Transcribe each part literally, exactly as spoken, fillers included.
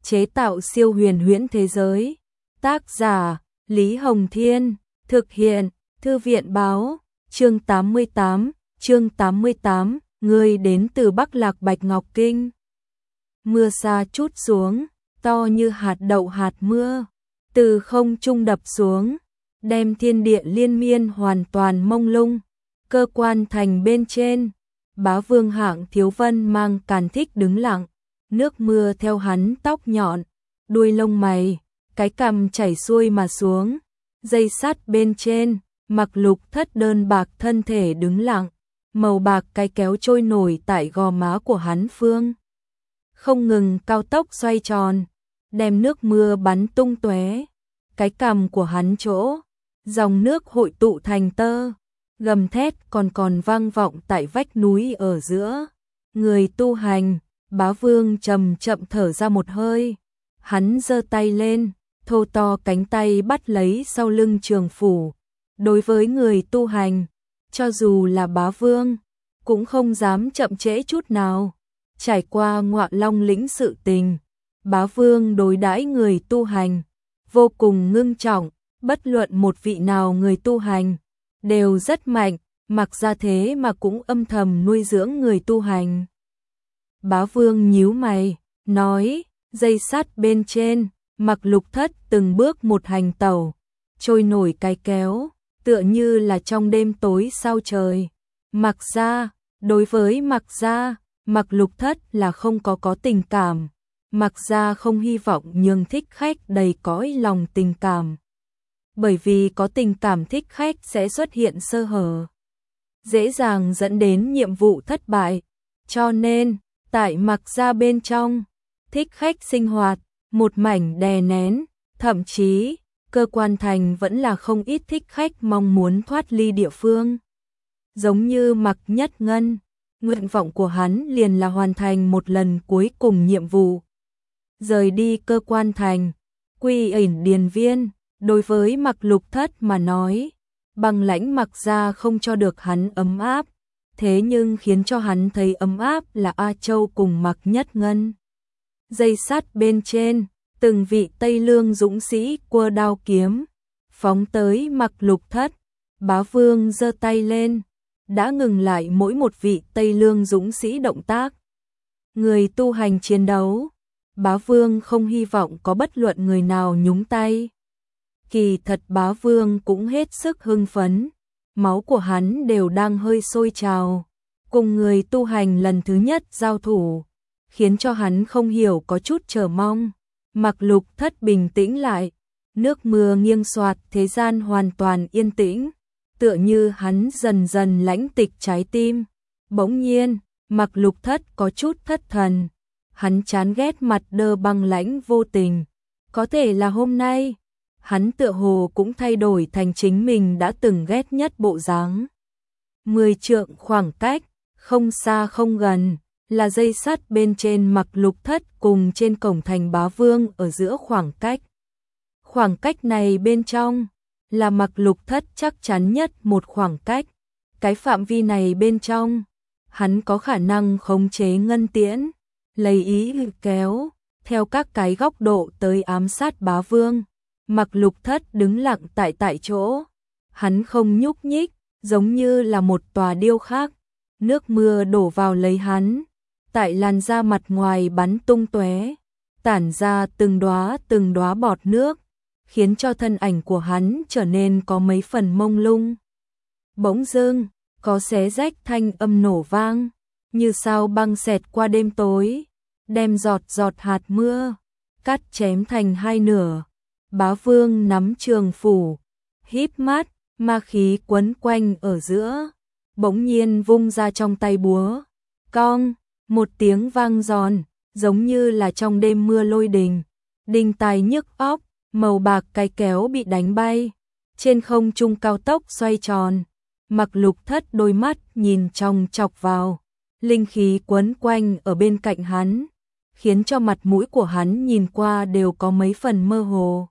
chế tạo siêu huyền huyễn thế giới. Tác giả Lý Hồng Thiên, thực hiện Thư viện Báo. Chương tám mươi tám, chương tám mươi tám, người đến từ Bắc Lạc Bạch Ngọc Kinh. Mưa sa trút xuống, to như hạt đậu hạt mưa, từ không trung đập xuống, đem thiên địa liên miên hoàn toàn mông lung. Cơ quan thành bên trên, Bá Vương Hạng Thiếu Vân mang Càn Thích đứng lặng, nước mưa theo hắn tóc nhọn, đuôi lông mày, cái cằm chảy xuôi mà xuống. Dây sắt bên trên, Mặc Lục Thất đơn bạc thân thể đứng lặng, màu bạc cái kéo trôi nổi tại gò má của hắn phương. Không ngừng cao tốc xoay tròn, đem nước mưa bắn tung tóe. Cái cằm của hắn chỗ, dòng nước hội tụ thành tơ, gầm thét còn còn vang vọng tại vách núi ở giữa. Người tu hành, Bá Vương chậm chậm thở ra một hơi, hắn giơ tay lên, thô to cánh tay bắt lấy sau lưng trường phủ. Đối với người tu hành, cho dù là Bá Vương, cũng không dám chậm trễ chút nào. Trải qua Ngọa Long lĩnh sự tình, Bá Vương đối đãi người tu hành vô cùng ngưng trọng, bất luận một vị nào người tu hành đều rất mạnh, mặc ra thế mà cũng âm thầm nuôi dưỡng người tu hành. Bá Vương nhíu mày, nói, dây sắt bên trên, Mặc Lục Thất từng bước một hành tẩu, trôi nổi cái kéo, tựa như là trong đêm tối sao trời. Mặc ra, đối với Mặc ra, Mặc Lục Thất là không có có tình cảm. Mặc ra không hy vọng nhường thích khách đầy cõi lòng tình cảm. Bởi vì có tình cảm thích khách sẽ xuất hiện sơ hở, dễ dàng dẫn đến nhiệm vụ thất bại. Cho nên, tại Mặc ra bên trong, thích khách sinh hoạt, một mảnh đè nén, thậm chí, cơ quan thành vẫn là không ít thích khách mong muốn thoát ly địa phương. Giống như Mặc Nhất Ngân, nguyện vọng của hắn liền là hoàn thành một lần cuối cùng nhiệm vụ. Rời đi cơ quan thành, quy ẩn điền viên, đối với Mặc Lục Thất mà nói, băng lãnh Mặc ra không cho được hắn ấm áp, thế nhưng khiến cho hắn thấy ấm áp là A Châu cùng Mặc Nhất Ngân. Dây sắt bên trên, từng vị Tây Lương dũng sĩ quơ đao kiếm, phóng tới Mặc Lục Thất. Bá Vương giơ tay lên, đã ngừng lại mỗi một vị Tây Lương dũng sĩ động tác. Người tu hành chiến đấu, Bá Vương không hy vọng có bất luận người nào nhúng tay. Kỳ thật Bá Vương cũng hết sức hưng phấn, máu của hắn đều đang hơi sôi trào. Cùng người tu hành lần thứ nhất giao thủ, khiến cho hắn không hiểu có chút chờ mong. Mặc Lục Thất bình tĩnh lại, nước mưa nghiêng xoạt, thế gian hoàn toàn yên tĩnh, tựa như hắn dần dần lãnh tịch trái tim. Bỗng nhiên, Mặc Lục Thất có chút thất thần, hắn chán ghét mặt đơ băng lãnh vô tình. Có thể là hôm nay, hắn tựa hồ cũng thay đổi thành chính mình đã từng ghét nhất bộ dáng. Mười trượng khoảng cách, không xa không gần, là dây sắt bên trên Mặc Lục Thất cùng trên cổng thành Bá Vương ở giữa khoảng cách. Khoảng cách này bên trong, là Mặc Lục Thất chắc chắn nhất một khoảng cách. Cái phạm vi này bên trong, hắn có khả năng khống chế ngân tiễn, lấy ý kéo, theo các cái góc độ tới ám sát Bá Vương. Mặc Lục Thất đứng lặng tại tại chỗ, hắn không nhúc nhích, giống như là một tòa điêu khắc. Nước mưa đổ vào lấy hắn, tại làn da mặt ngoài bắn tung tóe, tản ra từng đóa từng đóa bọt nước, khiến cho thân ảnh của hắn trở nên có mấy phần mông lung. Bỗng dưng, có xé rách thanh âm nổ vang, như sao băng xẹt qua đêm tối, đem giọt giọt hạt mưa cắt chém thành hai nửa. Bá Vương nắm trường phủ, híp mắt, ma khí quấn quanh ở giữa, bỗng nhiên vung ra trong tay búa, cong, một tiếng vang giòn, giống như là trong đêm mưa lôi đình, đinh tai nhức óc. Màu bạc cái kéo bị đánh bay, trên không trung cao tốc xoay tròn. Mặc Lục Thất đôi mắt nhìn trong chọc vào, linh khí quấn quanh ở bên cạnh hắn, khiến cho mặt mũi của hắn nhìn qua đều có mấy phần mơ hồ.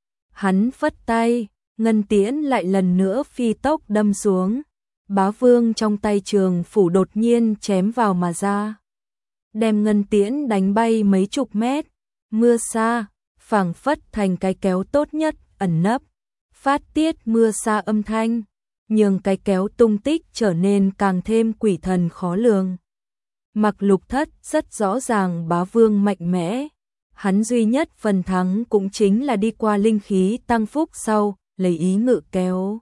Hắn phất tay, ngân tiễn lại lần nữa phi tốc đâm xuống. Bá Vương trong tay trường phủ đột nhiên chém vào mà ra, đem ngân tiễn đánh bay mấy chục mét. mưa sa, phảng phất thành cái kéo tốt nhất, ẩn nấp, phát tiết mưa sa âm thanh, nhường cái kéo tung tích trở nên càng thêm quỷ thần khó lường. Mặc Lục Thất rất rõ ràng bá vương mạnh mẽ, hắn duy nhất phần thắng cũng chính là đi qua linh khí tăng phúc sau, lấy ý ngự kéo.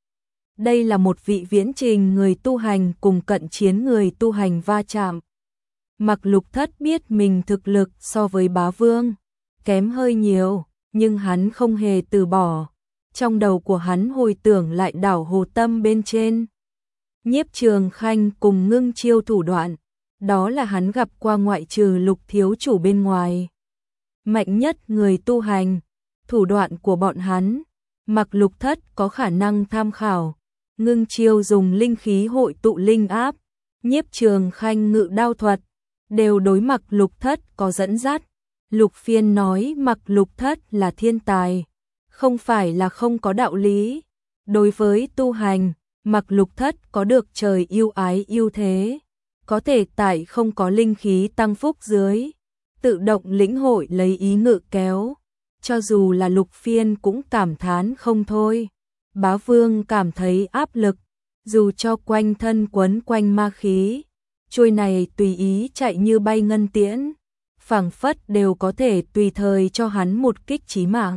Đây là một vị viễn trình người tu hành cùng cận chiến người tu hành va chạm. Mặc Lục Thất biết mình thực lực so với bá vương kém hơi nhiều, nhưng hắn không hề từ bỏ. Trong đầu của hắn hồi tưởng lại đảo Hồ Tâm bên trên. Nhiếp Trường Khanh cùng Ngưng Chiêu thủ đoạn, đó là hắn gặp qua ngoại trừ Lục thiếu chủ bên ngoài. Mạnh nhất người tu hành, thủ đoạn của bọn hắn, Mặc Lục Thất có khả năng tham khảo. Ngưng Chiêu dùng linh khí hội tụ linh áp, Nhiếp Trường Khanh ngự đao thuật, đều đối Mặc Lục Thất có dẫn dắt. Lục Phiên nói Mặc Lục Thất là thiên tài, không phải là không có đạo lý. Đối với tu hành, Mặc Lục Thất có được trời yêu ái ưu thế, có thể tại không có linh khí tăng phúc dưới, tự động lĩnh hội lấy ý ngự kéo. Cho dù là Lục Phiên cũng cảm thán không thôi. Bá vương cảm thấy áp lực, dù cho quanh thân quấn quanh ma khí, chuôi này tùy ý chạy như bay ngân tiễn, phảng phất đều có thể tùy thời cho hắn một kích chí mạng.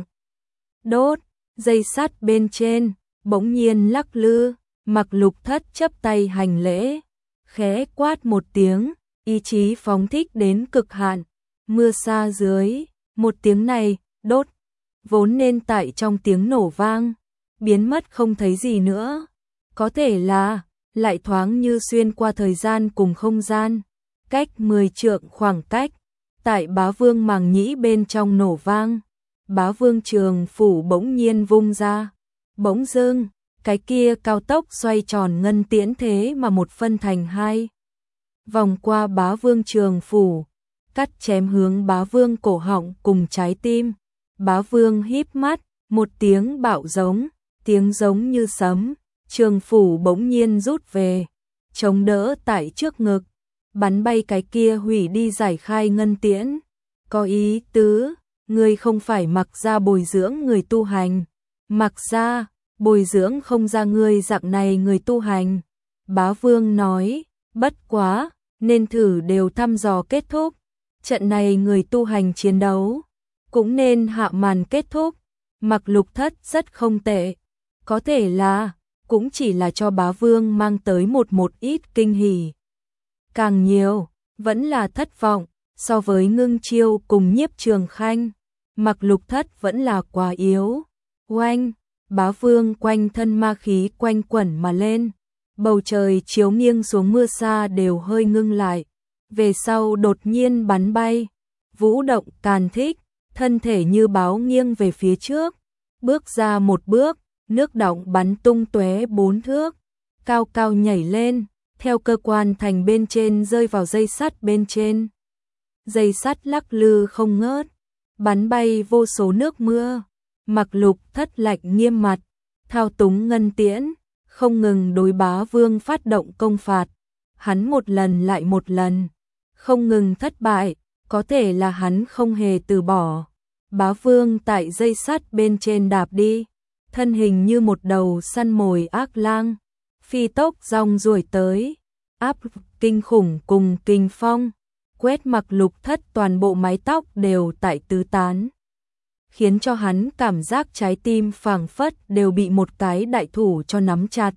Đốt, dây sắt bên trên, bỗng nhiên lắc lư, Mặc Lục Thất chấp tay hành lễ, khẽ quát một tiếng, ý chí phóng thích đến cực hạn, mưa sa dưới, một tiếng này, đốt, vốn nên tại trong tiếng nổ vang, biến mất không thấy gì nữa. Có thể là, lại thoáng như xuyên qua thời gian cùng không gian, cách mười trượng khoảng cách, tại bá vương màng nhĩ bên trong nổ vang, bá vương trường phủ bỗng nhiên vung ra, bỗng dưng, cái kia cao tốc xoay tròn ngân tiễn thế mà một phân thành hai. Vòng qua bá vương trường phủ, cắt chém hướng bá vương cổ họng cùng trái tim, bá vương híp mắt, một tiếng bạo giống, tiếng giống như sấm, trường phủ bỗng nhiên rút về, chống đỡ tại trước ngực, bắn bay cái kia hủy đi giải khai ngân tiễn. Có ý tứ, ngươi không phải Mặc gia bồi dưỡng người tu hành, Mặc gia bồi dưỡng không ra ngươi dạng này người tu hành. Bá vương nói, bất quá, nên thử đều thăm dò kết thúc, trận này người tu hành chiến đấu, cũng nên hạ màn kết thúc. Mặc Lục Thất rất không tệ, có thể là, cũng chỉ là cho bá vương mang tới một một ít kinh hỉ. Càng nhiều, vẫn là thất vọng, so với Ngưng Chiêu cùng Nhiếp Trường Khanh, Mặc Lục Thất vẫn là quá yếu. Oanh, bá vương quanh thân ma khí quanh quẩn mà lên, bầu trời chiếu nghiêng xuống mưa sa đều hơi ngưng lại, về sau đột nhiên bắn bay, vũ động càn thích, thân thể như báo nghiêng về phía trước, bước ra một bước, nước đọng bắn tung tóe bốn thước, cao cao nhảy lên, theo cơ quan thành bên trên rơi vào dây sắt bên trên. Dây sắt lắc lư không ngớt, bắn bay vô số nước mưa. Mặc Lục Thất lạnh nghiêm mặt, thao túng ngân tiễn, không ngừng đối bá vương phát động công phạt. Hắn một lần lại một lần, không ngừng thất bại, có thể là hắn không hề từ bỏ. Bá vương tại dây sắt bên trên đạp đi, thân hình như một đầu săn mồi ác lang, phi tốc dòng ruổi tới, áp kinh khủng cùng kinh phong, quét Mặc Lục Thất toàn bộ mái tóc đều tại tứ tán, khiến cho hắn cảm giác trái tim phảng phất đều bị một cái đại thủ cho nắm chặt.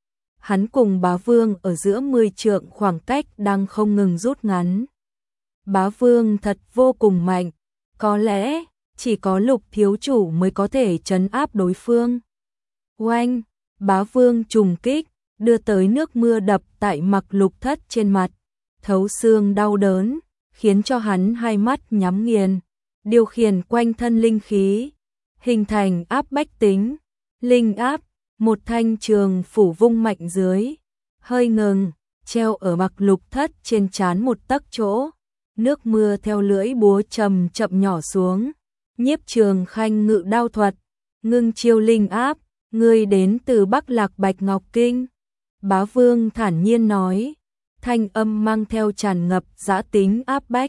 Hắn cùng bá vương ở giữa mười trượng khoảng cách đang không ngừng rút ngắn. Bá vương thật vô cùng mạnh, có lẽ chỉ có Lục thiếu chủ mới có thể trấn áp đối phương. Oanh, bá vương trùng kích, đưa tới nước mưa đập tại Mặc Lục Thất trên mặt, thấu xương đau đớn, khiến cho hắn hai mắt nhắm nghiền, điều khiển quanh thân linh khí, hình thành áp bách tính, linh áp, một thanh trường phủ vung mạnh dưới, hơi ngừng, treo ở Mặc Lục Thất trên trán một tấc chỗ, nước mưa theo lưỡi búa chậm chậm nhỏ xuống. Nhiếp Trường Khanh ngự đao thuật, Ngưng Chiêu linh áp, ngươi đến từ Bắc Lạc Bạch Ngọc Kinh. Bá vương thản nhiên nói, thanh âm mang theo tràn ngập dã tính áp bách,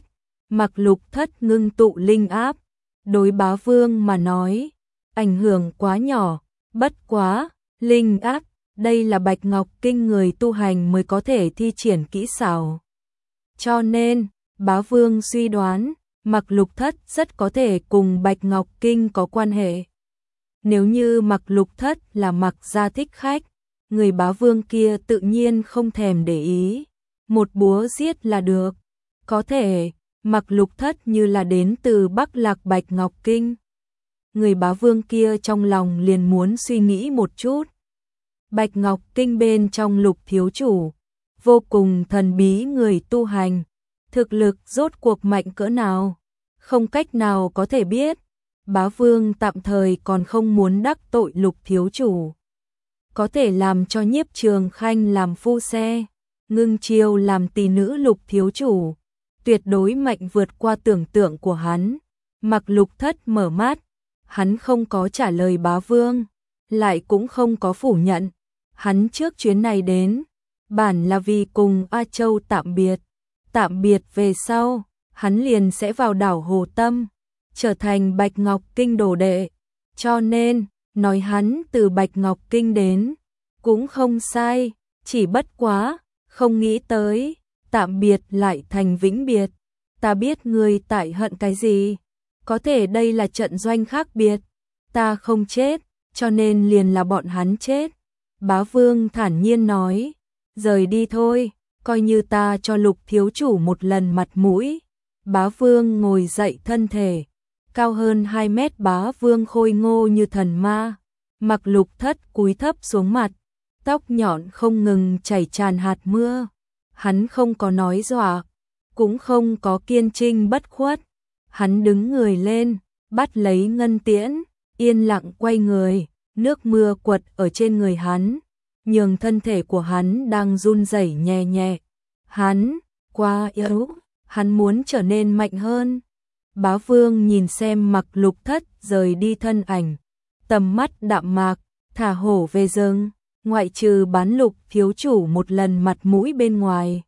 Mặc Lục Thất ngưng tụ linh áp, đối bá vương mà nói, ảnh hưởng quá nhỏ, bất quá, linh áp, đây là Bạch Ngọc Kinh người tu hành mới có thể thi triển kỹ xảo. Cho nên, bá vương suy đoán, Mặc Lục Thất rất có thể cùng Bạch Ngọc Kinh có quan hệ. Nếu như Mặc Lục Thất là Mặc gia thích khách, người bá vương kia tự nhiên không thèm để ý, một búa giết là được. Có thể, Mặc Lục Thất như là đến từ Bắc Lạc Bạch Ngọc Kinh. Người bá vương kia trong lòng liền muốn suy nghĩ một chút. Bạch Ngọc Kinh bên trong Lục thiếu chủ, vô cùng thần bí người tu hành, thực lực rốt cuộc mạnh cỡ nào, không cách nào có thể biết. Bá vương tạm thời còn không muốn đắc tội Lục thiếu chủ. Có thể làm cho Nhiếp Trường Khanh làm phu xe, Ngưng Chiêu làm tỷ nữ Lục thiếu chủ, tuyệt đối mạnh vượt qua tưởng tượng của hắn. Mặc Lục Thất mở mắt, hắn không có trả lời bá vương, lại cũng không có phủ nhận. Hắn trước chuyến này đến, bản là vì cùng A Châu tạm biệt. Tạm biệt về sau, hắn liền sẽ vào đảo Hồ Tâm, trở thành Bạch Ngọc Kinh đồ đệ. Cho nên, nói hắn từ Bạch Ngọc Kinh đến, cũng không sai, chỉ bất quá, không nghĩ tới, tạm biệt lại thành vĩnh biệt. Ta biết ngươi tại hận cái gì, có thể đây là trận doanh khác biệt, ta không chết, cho nên liền là bọn hắn chết. Bá vương thản nhiên nói, rời đi thôi, coi như ta cho Lục thiếu chủ một lần mặt mũi. Bá vương ngồi dậy, thân thể cao hơn hai mét, bá vương khôi ngô như thần ma. Mặc Lục Thất cúi thấp xuống mặt, tóc nhọn không ngừng chảy tràn hạt mưa. Hắn không có nói dọa, cũng không có kiên trinh bất khuất. Hắn đứng người lên, bắt lấy ngân tiễn, yên lặng quay người, nước mưa quật ở trên người hắn, nhường thân thể của hắn đang run rẩy nhẹ nhẹ. Hắn quá yếu, hắn muốn trở nên mạnh hơn. Bá vương nhìn xem Mặc Lục Thất rời đi thân ảnh, tầm mắt đạm mạc, thả hổ về rừng, ngoại trừ bán Lục thiếu chủ một lần mặt mũi bên ngoài.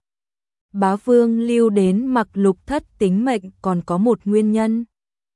Bá vương lưu đến Mặc Lục Thất tính mệnh còn có một nguyên nhân.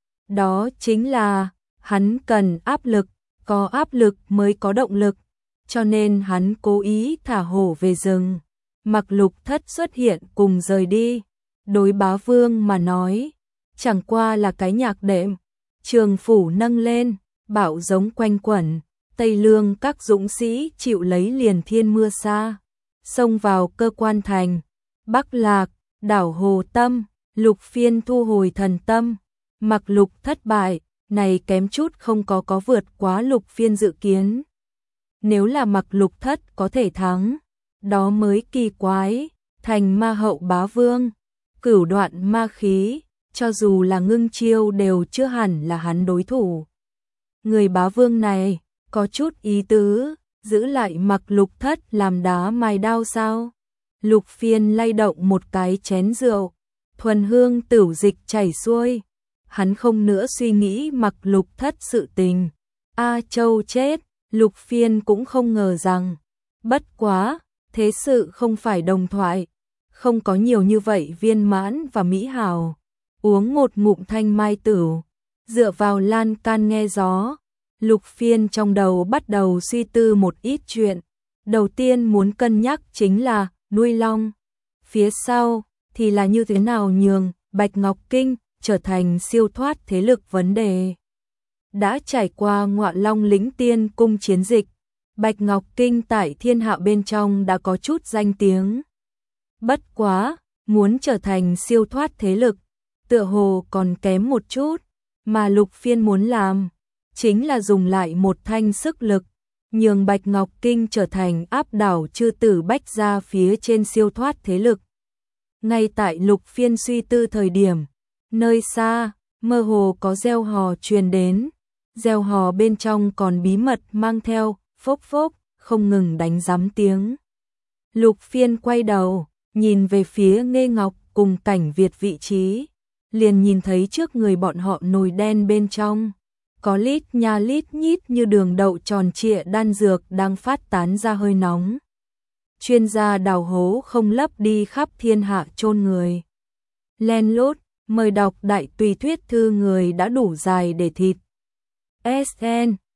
Đó chính là, hắn cần áp lực, có áp lực mới có động lực, cho nên hắn cố ý thả hổ về rừng. Mặc Lục Thất xuất hiện cùng rời đi, đối bá vương mà nói, chẳng qua là cái nhạc đệm. Trường phủ nâng lên, bão giống quanh quẩn, Tây Lương các dũng sĩ chịu lấy liền thiên mưa xa, xông vào cơ quan thành. Bắc Lạc, đảo Hồ Tâm, Lục Phiên thu hồi thần tâm. Mặc Lục thất bại, này kém chút không có có vượt quá Lục Phiên dự kiến. Nếu là Mặc Lục Thất có thể thắng, đó mới kỳ quái. Thành ma hậu bá vương, cửu đoạn ma khí, cho dù là Ngưng Chiêu đều chưa hẳn là hắn đối thủ. Người bá vương này, có chút ý tứ, giữ lại Mặc Lục Thất làm đá mài đao sao? Lục Phiên lay động một cái chén rượu, thuần hương tửu dịch chảy xuôi. Hắn không nữa suy nghĩ Mặc Lục Thất sự tình. A Châu chết, Lục Phiên cũng không ngờ rằng. Bất quá, thế sự không phải đồng thoại, không có nhiều như vậy viên mãn và mỹ hào. Uống một ngụm thanh mai tửu, dựa vào lan can nghe gió. Lục Phiên trong đầu bắt đầu suy tư một ít chuyện. Đầu tiên muốn cân nhắc chính là nuôi long. Phía sau thì là như thế nào nhường Bạch Ngọc Kinh trở thành siêu thoát thế lực vấn đề. Đã trải qua Ngọa Long Lĩnh Tiên Cung chiến dịch, Bạch Ngọc Kinh tại thiên hạ bên trong đã có chút danh tiếng. Bất quá, muốn trở thành siêu thoát thế lực, tựa hồ còn kém một chút, mà Lục Phiên muốn làm, chính là dùng lại một thanh sức lực, nhường Bạch Ngọc Kinh trở thành áp đảo chư tử Bách gia phía trên siêu thoát thế lực. Ngay tại Lục Phiên suy tư thời điểm, nơi xa, mơ hồ có reo hò truyền đến, reo hò bên trong còn bí mật mang theo, phốc phốc, không ngừng đánh giám tiếng. Lục Phiên quay đầu, nhìn về phía Nghê Ngọc cùng Cảnh Việt vị trí, liền nhìn thấy trước người bọn họ nồi đen bên trong, có lít nha lít nhít như đường đậu tròn trịa đan dược đang phát tán ra hơi nóng. Chuyên gia đào hố không lấp đi khắp thiên hạ chôn người. Len lút, Mời đọc Đại Tùy Thuyết Thư Người đã đủ dài để thịt. ét en